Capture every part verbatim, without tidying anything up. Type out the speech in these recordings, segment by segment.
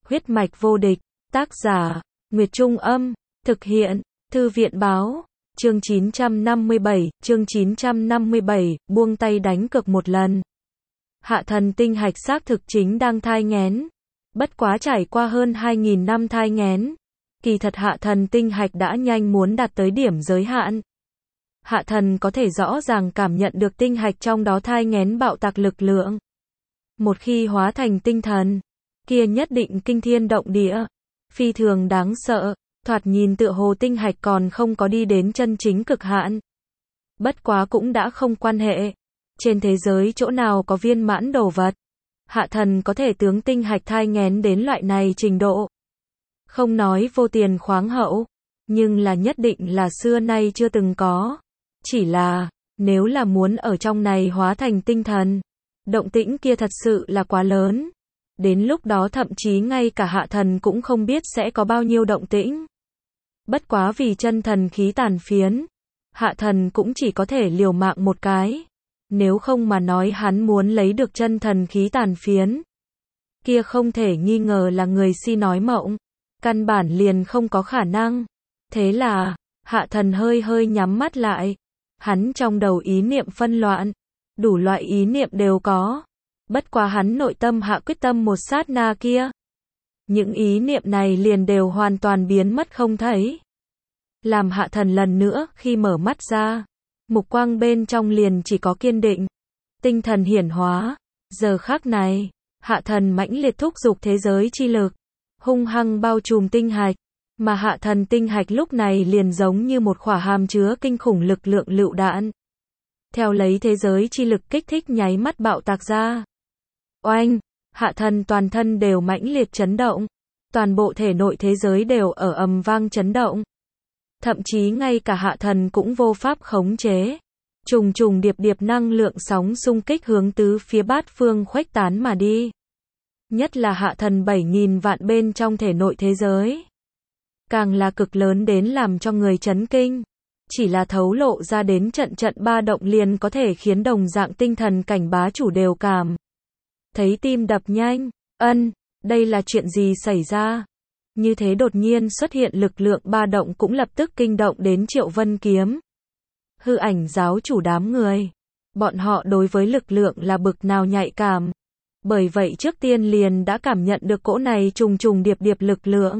Huyết mạch vô địch, tác giả, Nguyệt Trung Âm, thực hiện, Thư viện Báo, chương chín trăm năm mươi bảy, chương chín trăm năm mươi bảy, buông tay đánh cược một lần. Hạ thần tinh hạch xác thực chính đang thai nghén. Bất quá trải qua hơn hai nghìn năm thai nghén, kỳ thật hạ thần tinh hạch đã nhanh muốn đạt tới điểm giới hạn. Hạ thần có thể rõ ràng cảm nhận được tinh hạch trong đó thai nghén bạo tạc lực lượng. Một khi hóa thành tinh thần, kia nhất định kinh thiên động địa, phi thường đáng sợ, thoạt nhìn tựa hồ tinh hạch còn không có đi đến chân chính cực hạn. Bất quá cũng đã không quan hệ. Trên thế giới chỗ nào có viên mãn đồ vật, hạ thần có thể tướng tinh hạch thai nghén đến loại này trình độ. Không nói vô tiền khoáng hậu, nhưng là nhất định là xưa nay chưa từng có. Chỉ là, nếu là muốn ở trong này hóa thành tinh thần, động tĩnh kia thật sự là quá lớn. Đến lúc đó thậm chí ngay cả hạ thần cũng không biết sẽ có bao nhiêu động tĩnh. Bất quá vì chân thần khí tàn phiến, hạ thần cũng chỉ có thể liều mạng một cái. Nếu không mà nói hắn muốn lấy được chân thần khí tàn phiến, kia không thể nghi ngờ là người si nói mộng, căn bản liền không có khả năng. Thế là, hạ thần hơi hơi nhắm mắt lại, hắn trong đầu ý niệm phân loạn, đủ loại ý niệm đều có. Bất quá hắn nội tâm hạ quyết tâm một sát na kia, những ý niệm này liền đều hoàn toàn biến mất không thấy. Làm hạ thần lần nữa khi mở mắt ra, mục quang bên trong liền chỉ có kiên định, tinh thần hiển hóa. Giờ khắc này, hạ thần mãnh liệt thúc giục thế giới chi lực, hung hăng bao trùm tinh hạch, mà hạ thần tinh hạch lúc này liền giống như một quả hàm chứa kinh khủng lực lượng lựu đạn. Theo lấy thế giới chi lực kích thích nháy mắt bạo tạc ra. Oanh, hạ thần toàn thân đều mãnh liệt chấn động, toàn bộ thể nội thế giới đều ở ầm vang chấn động. Thậm chí ngay cả hạ thần cũng vô pháp khống chế. Trùng trùng điệp điệp năng lượng sóng xung kích hướng tứ phía bát phương khuếch tán mà đi. Nhất là hạ thần bảy nghìn vạn bên trong thể nội thế giới, càng là cực lớn đến làm cho người chấn kinh. Chỉ là thấu lộ ra đến trận trận ba động liền có thể khiến đồng dạng tinh thần cảnh bá chủ đều cảm thấy tim đập nhanh. Ân, đây là chuyện gì xảy ra? Như thế đột nhiên xuất hiện lực lượng ba động cũng lập tức kinh động đến Triệu Vân Kiếm. Hư ảnh giáo chủ đám người. Bọn họ đối với lực lượng là bực nào nhạy cảm. Bởi vậy trước tiên liền đã cảm nhận được cỗ này trùng trùng điệp điệp lực lượng.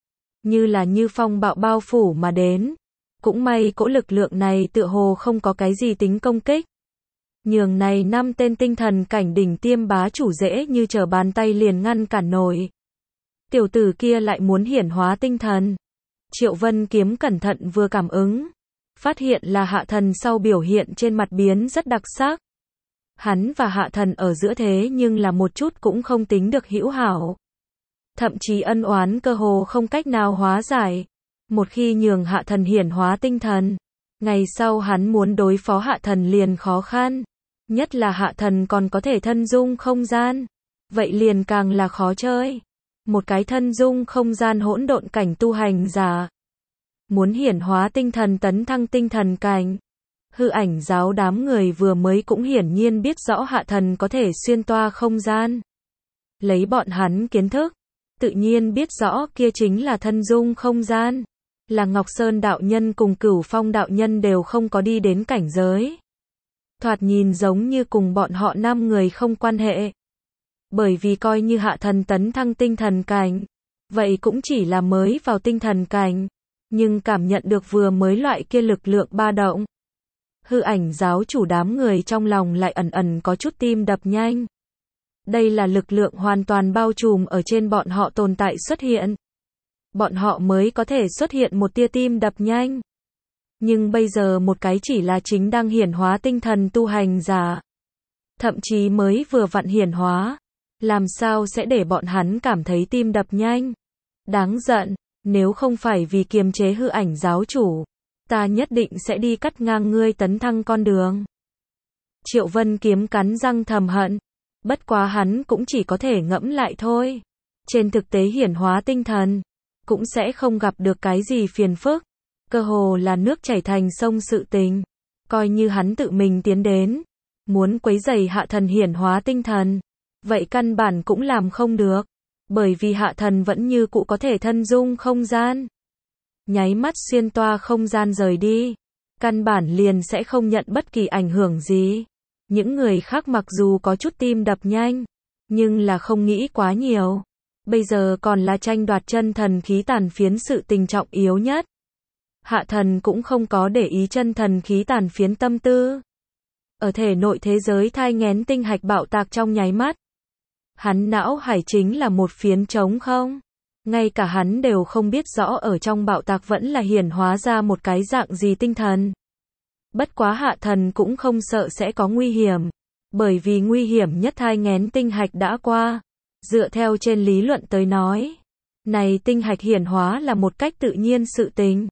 Như là như phong bạo bao phủ mà đến. Cũng may cỗ lực lượng này tựa hồ không có cái gì tính công kích. Nhường này năm tên tinh thần cảnh đỉnh tiêm bá chủ dễ như trở bàn tay liền ngăn cản nổi. Tiểu tử kia lại muốn hiển hóa tinh thần. Triệu Vân Kiếm cẩn thận vừa cảm ứng, phát hiện là hạ thần sau biểu hiện trên mặt biến rất đặc sắc. Hắn và hạ thần ở giữa thế nhưng là một chút cũng không tính được hữu hảo. Thậm chí ân oán cơ hồ không cách nào hóa giải. Một khi nhường hạ thần hiển hóa tinh thần, ngày sau hắn muốn đối phó hạ thần liền khó khăn. Nhất là hạ thần còn có thể thân dung không gian. Vậy liền càng là khó chơi. Một cái thân dung không gian hỗn độn cảnh tu hành giả, muốn hiển hóa tinh thần tấn thăng tinh thần cảnh. Hư ảnh giáo đám người vừa mới cũng hiển nhiên biết rõ hạ thần có thể xuyên toa không gian. Lấy bọn hắn kiến thức, tự nhiên biết rõ kia chính là thân dung không gian. Là Ngọc Sơn đạo nhân cùng Cửu Phong đạo nhân đều không có đi đến cảnh giới. Thoạt nhìn giống như cùng bọn họ năm người không quan hệ. Bởi vì coi như hạ thần tấn thăng tinh thần cảnh, vậy cũng chỉ là mới vào tinh thần cảnh, nhưng cảm nhận được vừa mới loại kia lực lượng ba động. Hư ảnh giáo chủ đám người trong lòng lại ẩn ẩn có chút tim đập nhanh. Đây là lực lượng hoàn toàn bao trùm ở trên bọn họ tồn tại xuất hiện. Bọn họ mới có thể xuất hiện một tia tim đập nhanh. Nhưng bây giờ một cái chỉ là chính đang hiển hóa tinh thần tu hành giả, thậm chí mới vừa vặn hiển hóa, làm sao sẽ để bọn hắn cảm thấy tim đập nhanh? Đáng giận, nếu không phải vì kiềm chế hư ảnh giáo chủ, ta nhất định sẽ đi cắt ngang ngươi tấn thăng con đường. Triệu Vân Kiếm cắn răng thầm hận, bất quá hắn cũng chỉ có thể ngẫm lại thôi. Trên thực tế hiển hóa tinh thần, cũng sẽ không gặp được cái gì phiền phức, cơ hồ là nước chảy thành sông sự tình. Coi như hắn tự mình tiến đến, muốn quấy rầy hạ thần hiển hóa tinh thần, vậy căn bản cũng làm không được. Bởi vì hạ thần vẫn như cũ có thể thân dung không gian. Nháy mắt xuyên toa không gian rời đi. Căn bản liền sẽ không nhận bất kỳ ảnh hưởng gì. Những người khác mặc dù có chút tim đập nhanh, nhưng là không nghĩ quá nhiều. Bây giờ còn là tranh đoạt chân thần khí tàn phiến sự tình trọng yếu nhất. Hạ thần cũng không có để ý chân thần khí tàn phiến tâm tư. Ở thể nội thế giới thai nghén tinh hạch bạo tạc trong nháy mắt. Hắn não hải chính là một phiến trống không. Ngay cả hắn đều không biết rõ ở trong bạo tạc vẫn là hiển hóa ra một cái dạng gì tinh thần. Bất quá hạ thần cũng không sợ sẽ có nguy hiểm. Bởi vì nguy hiểm nhất thai nghén tinh hạch đã qua. Dựa theo trên lý luận tới nói. Này tinh hạch hiển hóa là một cách tự nhiên sự tình.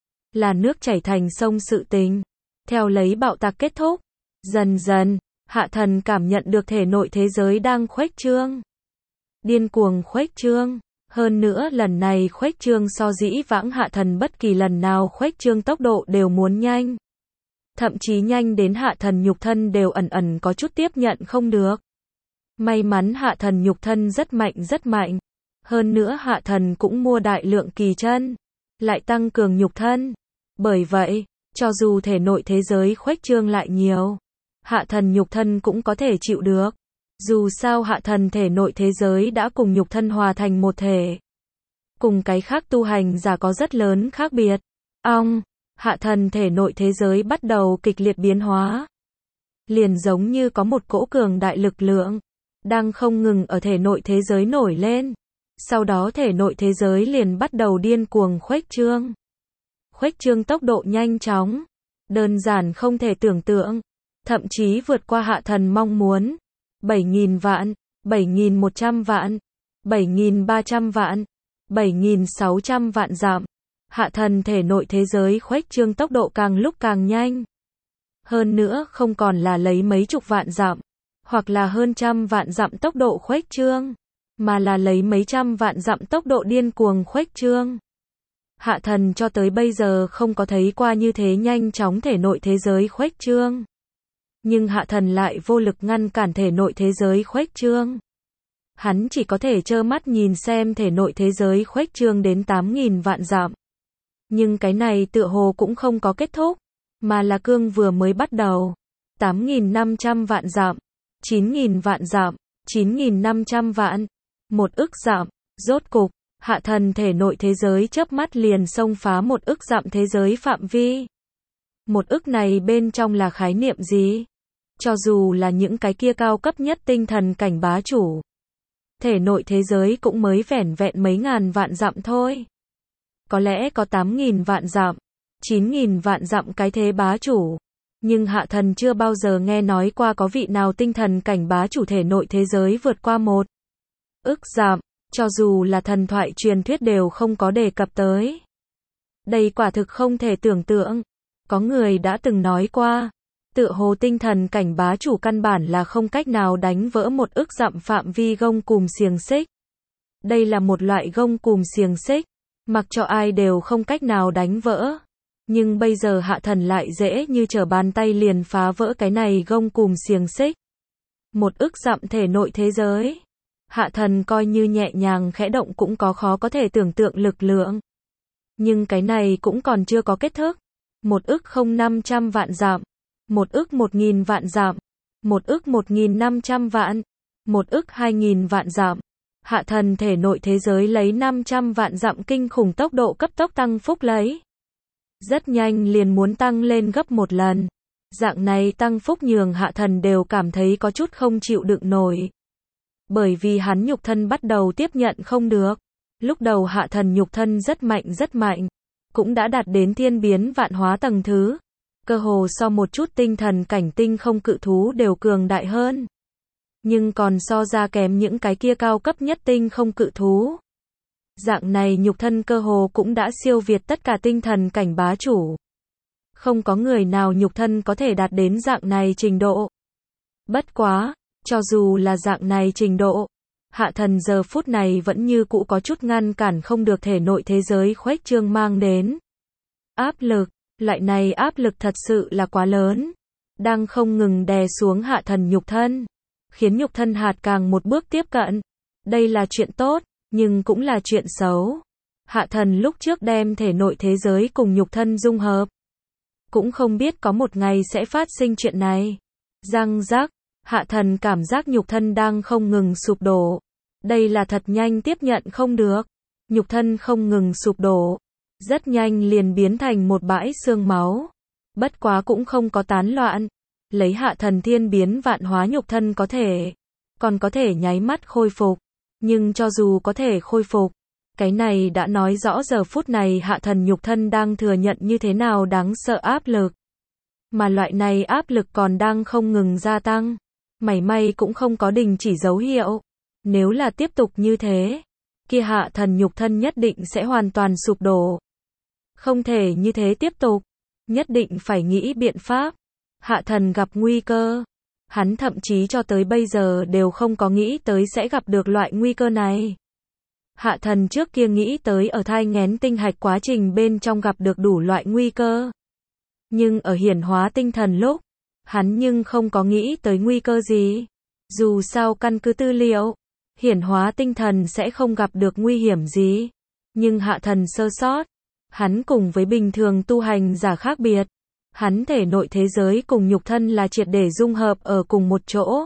Là nước chảy thành sông sự tình. Theo lấy bạo tạc kết thúc. Dần dần, hạ thần cảm nhận được thể nội thế giới đang khuếch trương. Điên cuồng khuếch trương. Hơn nữa lần này khuếch trương so dĩ vãng hạ thần bất kỳ lần nào khuếch trương tốc độ đều muốn nhanh. Thậm chí nhanh đến hạ thần nhục thân đều ẩn ẩn có chút tiếp nhận không được. May mắn hạ thần nhục thân rất mạnh rất mạnh. Hơn nữa hạ thần cũng mua đại lượng kỳ chân. Lại tăng cường nhục thân. Bởi vậy, cho dù thể nội thế giới khuếch trương lại nhiều, hạ thần nhục thân cũng có thể chịu được. Dù sao hạ thần thể nội thế giới đã cùng nhục thân hòa thành một thể. Cùng cái khác tu hành giả có rất lớn khác biệt. Ong, hạ thần thể nội thế giới bắt đầu kịch liệt biến hóa. Liền giống như có một cỗ cường đại lực lượng, đang không ngừng ở thể nội thế giới nổi lên. Sau đó thể nội thế giới liền bắt đầu điên cuồng khuếch trương. Khuếch trương tốc độ nhanh chóng. Đơn giản không thể tưởng tượng. Thậm chí vượt qua hạ thần mong muốn. bảy nghìn vạn, bảy nghìn một trăm vạn, bảy nghìn ba trăm vạn, bảy nghìn sáu trăm vạn dặm. Hạ thần thể nội thế giới khuếch trương tốc độ càng lúc càng nhanh. Hơn nữa không còn là lấy mấy chục vạn dặm, hoặc là hơn trăm vạn dặm tốc độ khuếch trương, mà là lấy mấy trăm vạn dặm tốc độ điên cuồng khuếch trương. Hạ thần cho tới bây giờ không có thấy qua như thế nhanh chóng thể nội thế giới khuếch trương. Nhưng hạ thần lại vô lực ngăn cản thể nội thế giới khuếch trương. Hắn chỉ có thể trơ mắt nhìn xem thể nội thế giới khuếch trương đến tám nghìn vạn dặm. Nhưng cái này tựa hồ cũng không có kết thúc, mà là cương vừa mới bắt đầu. tám nghìn năm trăm vạn dặm, chín nghìn vạn dặm, chín nghìn năm trăm vạn, một ức dặm, rốt cục, hạ thần thể nội thế giới chớp mắt liền xông phá một ức dặm thế giới phạm vi. Một ức này bên trong là khái niệm gì? Cho dù là những cái kia cao cấp nhất tinh thần cảnh bá chủ, thể nội thế giới cũng mới vẻn vẹn mấy ngàn vạn dặm thôi. Có lẽ có tám nghìn vạn dặm, chín nghìn vạn dặm cái thế bá chủ. Nhưng hạ thần chưa bao giờ nghe nói qua có vị nào tinh thần cảnh bá chủ thể nội thế giới vượt qua một ức dặm, cho dù là thần thoại truyền thuyết đều không có đề cập tới. Đây quả thực không thể tưởng tượng. Có người đã từng nói qua, tựa hồ tinh thần cảnh bá chủ căn bản là không cách nào đánh vỡ một ức dặm phạm vi gông cùm xiềng xích. Đây là một loại gông cùm xiềng xích, mặc cho ai đều không cách nào đánh vỡ. Nhưng bây giờ hạ thần lại dễ như trở bàn tay liền phá vỡ cái này gông cùm xiềng xích. Một ức dặm thể nội thế giới. Hạ thần coi như nhẹ nhàng khẽ động cũng có khó có thể tưởng tượng lực lượng. Nhưng cái này cũng còn chưa có kết thúc. Một ức không năm trăm vạn dặm. Một ức một nghìn vạn dặm. Một ức một nghìn năm trăm vạn. Một ức hai nghìn vạn dặm. Hạ thần thể nội thế giới lấy năm trăm vạn dặm kinh khủng tốc độ cấp tốc tăng phúc lấy. Rất nhanh liền muốn tăng lên gấp một lần. Dạng này tăng phúc nhường hạ thần đều cảm thấy có chút không chịu đựng nổi. Bởi vì hắn nhục thân bắt đầu tiếp nhận không được. Lúc đầu hạ thần nhục thân rất mạnh rất mạnh. Cũng đã đạt đến thiên biến vạn hóa tầng thứ. Cơ hồ so một chút tinh thần cảnh tinh không cự thú đều cường đại hơn. Nhưng còn so ra kém những cái kia cao cấp nhất tinh không cự thú. Dạng này nhục thân cơ hồ cũng đã siêu việt tất cả tinh thần cảnh bá chủ. Không có người nào nhục thân có thể đạt đến dạng này trình độ. Bất quá, cho dù là dạng này trình độ, hạ thần giờ phút này vẫn như cũ có chút ngăn cản không được thể nội thế giới khuếch trương mang đến. Áp lực, loại này áp lực thật sự là quá lớn. Đang không ngừng đè xuống hạ thần nhục thân. Khiến nhục thân hạt càng một bước tiếp cận. Đây là chuyện tốt, nhưng cũng là chuyện xấu. Hạ thần lúc trước đem thể nội thế giới cùng nhục thân dung hợp. Cũng không biết có một ngày sẽ phát sinh chuyện này. Răng rắc, hạ thần cảm giác nhục thân đang không ngừng sụp đổ. Đây là thật nhanh tiếp nhận không được. Nhục thân không ngừng sụp đổ. Rất nhanh liền biến thành một bãi xương máu. Bất quá cũng không có tán loạn. Lấy hạ thần thiên biến vạn hóa nhục thân có thể. Còn có thể nháy mắt khôi phục. Nhưng cho dù có thể khôi phục. Cái này đã nói rõ giờ phút này hạ thần nhục thân đang thừa nhận như thế nào đáng sợ áp lực. Mà loại này áp lực còn đang không ngừng gia tăng. Mảy may cũng không có đình chỉ dấu hiệu. Nếu là tiếp tục như thế, kia hạ thần nhục thân nhất định sẽ hoàn toàn sụp đổ. Không thể như thế tiếp tục. Nhất định phải nghĩ biện pháp. Hạ thần gặp nguy cơ. Hắn thậm chí cho tới bây giờ đều không có nghĩ tới sẽ gặp được loại nguy cơ này. Hạ thần trước kia nghĩ tới ở thai nghén tinh hạch quá trình bên trong gặp được đủ loại nguy cơ. Nhưng ở hiển hóa tinh thần lúc, hắn nhưng không có nghĩ tới nguy cơ gì. Dù sao căn cứ tư liệu, hiển hóa tinh thần sẽ không gặp được nguy hiểm gì. Nhưng hạ thần sơ sót. Hắn cùng với bình thường tu hành giả khác biệt. Hắn thể nội thế giới cùng nhục thân là triệt để dung hợp ở cùng một chỗ.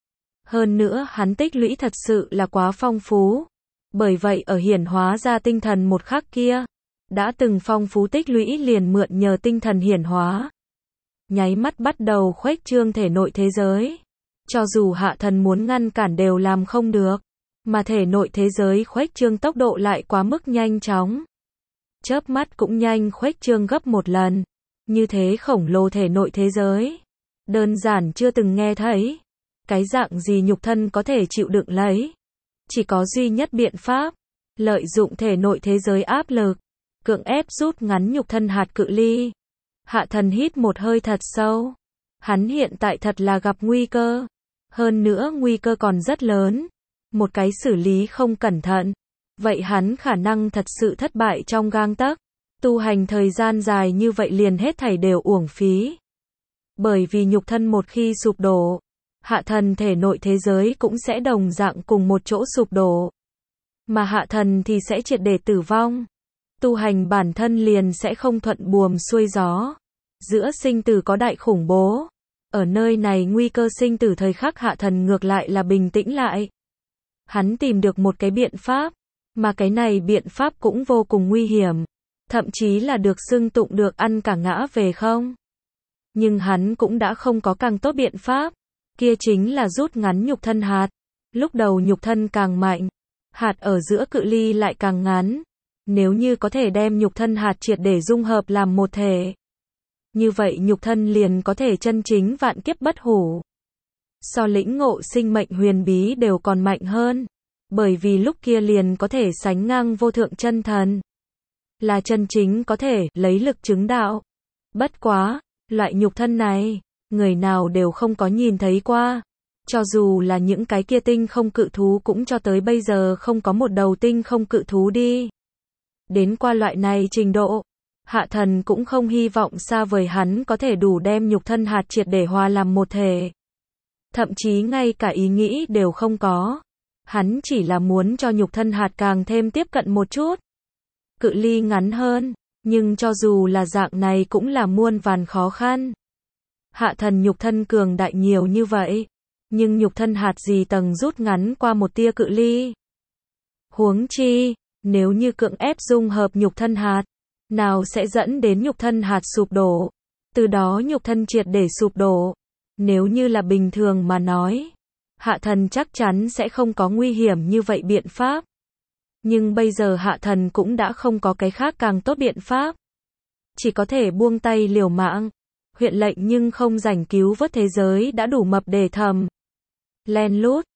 Hơn nữa hắn tích lũy thật sự là quá phong phú. Bởi vậy ở hiển hóa ra tinh thần một khắc kia, đã từng phong phú tích lũy liền mượn nhờ tinh thần hiển hóa. Nháy mắt bắt đầu khuếch trương thể nội thế giới. Cho dù hạ thần muốn ngăn cản đều làm không được. Mà thể nội thế giới khuếch trương tốc độ lại quá mức nhanh chóng. Chớp mắt cũng nhanh khuếch trương gấp một lần. Như thế khổng lồ thể nội thế giới. Đơn giản chưa từng nghe thấy. Cái dạng gì nhục thân có thể chịu đựng lấy. Chỉ có duy nhất biện pháp. Lợi dụng thể nội thế giới áp lực. Cưỡng ép rút ngắn nhục thân hạt cự ly. Hạ thần hít một hơi thật sâu. Hắn hiện tại thật là gặp nguy cơ. Hơn nữa nguy cơ còn rất lớn. Một cái xử lý không cẩn thận. Vậy hắn khả năng thật sự thất bại trong gang tấc. Tu hành thời gian dài như vậy liền hết thảy đều uổng phí. Bởi vì nhục thân một khi sụp đổ, hạ thần thể nội thế giới cũng sẽ đồng dạng cùng một chỗ sụp đổ. Mà hạ thần thì sẽ triệt để tử vong. Tu hành bản thân liền sẽ không thuận buồm xuôi gió. Giữa sinh tử có đại khủng bố. Ở nơi này nguy cơ sinh tử thời khắc hạ thần ngược lại là bình tĩnh lại. Hắn tìm được một cái biện pháp. Mà cái này biện pháp cũng vô cùng nguy hiểm. Thậm chí là được xưng tụng được ăn cả ngã về không. Nhưng hắn cũng đã không có càng tốt biện pháp. Kia chính là rút ngắn nhục thân hạt. Lúc đầu nhục thân càng mạnh. Hạt ở giữa cự ly lại càng ngắn. Nếu như có thể đem nhục thân hạt triệt để dung hợp làm một thể. Như vậy nhục thân liền có thể chân chính vạn kiếp bất hủ. So lĩnh ngộ sinh mệnh huyền bí đều còn mạnh hơn. Bởi vì lúc kia liền có thể sánh ngang vô thượng chân thần. Là chân chính có thể lấy lực chứng đạo. Bất quá, loại nhục thân này, người nào đều không có nhìn thấy qua. Cho dù là những cái kia tinh không cự thú cũng cho tới bây giờ không có một đầu tinh không cự thú đi. Đến qua loại này trình độ, hạ thần cũng không hy vọng xa vời hắn có thể đủ đem nhục thân hạt triệt để hòa làm một thể. Thậm chí ngay cả ý nghĩ đều không có. Hắn chỉ là muốn cho nhục thân hạt càng thêm tiếp cận một chút. Cự ly ngắn hơn, nhưng cho dù là dạng này cũng là muôn vàn khó khăn. Hạ thần nhục thân cường đại nhiều như vậy, nhưng nhục thân hạt gì tầng rút ngắn qua một tia cự ly. Huống chi, nếu như cưỡng ép dung hợp nhục thân hạt, nào sẽ dẫn đến nhục thân hạt sụp đổ, từ đó nhục thân triệt để sụp đổ. Nếu như là bình thường mà nói, hạ thần chắc chắn sẽ không có nguy hiểm như vậy biện pháp. Nhưng bây giờ hạ thần cũng đã không có cái khác càng tốt biện pháp. Chỉ có thể buông tay liều mạng. Huyện lệnh nhưng không rảnh cứu vớt thế giới đã đủ mập để thầm. Len lút,